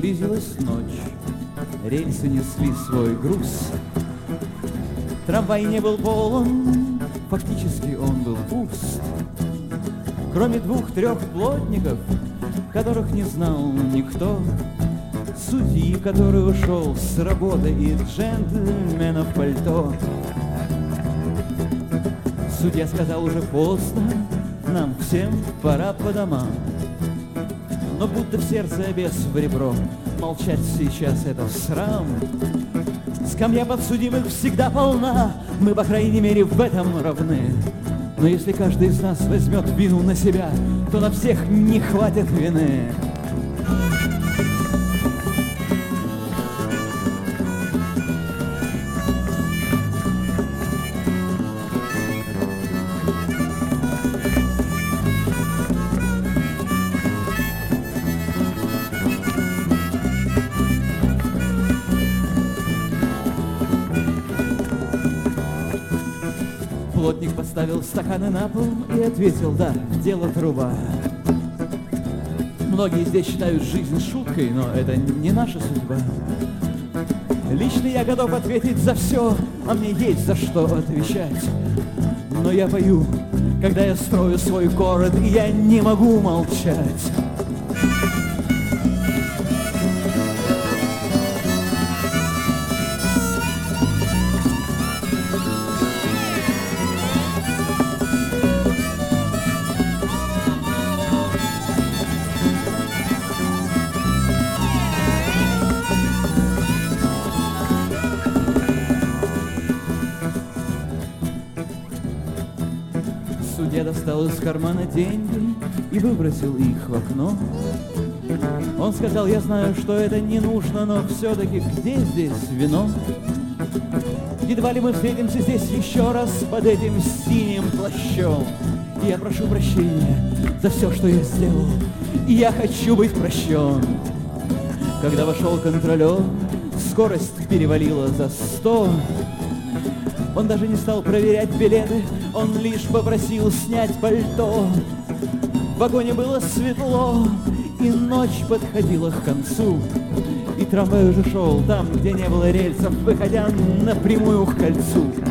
Близилась ночь, рельсы несли свой груз. Трамвай не был полон, фактически он был пуст. Кроме 2-3 плотников, которых не знал никто, судьи, который ушел с работы, и джентльмена в пальто. Судья сказал: уже поздно, нам всем пора по домам. Но будто в сердце бес в ребро, молчать сейчас это срам. Скамья подсудимых всегда полна, мы, по крайней мере, в этом равны. Но если каждый из нас возьмет вину на себя, то на всех не хватит вины. Плотник поставил стаканы на пол и ответил: да, дело труба. Многие здесь считают жизнь шуткой, но это не наша судьба. Лично я готов ответить за все, а мне есть за что отвечать. Но я пою, когда я строю свой город, и я не могу молчать. Судья достал из кармана деньги и выбросил их в окно. Он сказал: я знаю, что это не нужно, но все-таки где здесь вино? Едва ли мы встретимся здесь еще раз под этим синим плащом. И я прошу прощения за все, что я сделал, и я хочу быть прощен. Когда вошел контролер, скорость перевалила за 100. Он даже не стал проверять билеты, он лишь попросил снять пальто. В вагоне было светло, и ночь подходила к концу. И трамвай уже шел там, где не было рельсов, выходя напрямую к кольцу.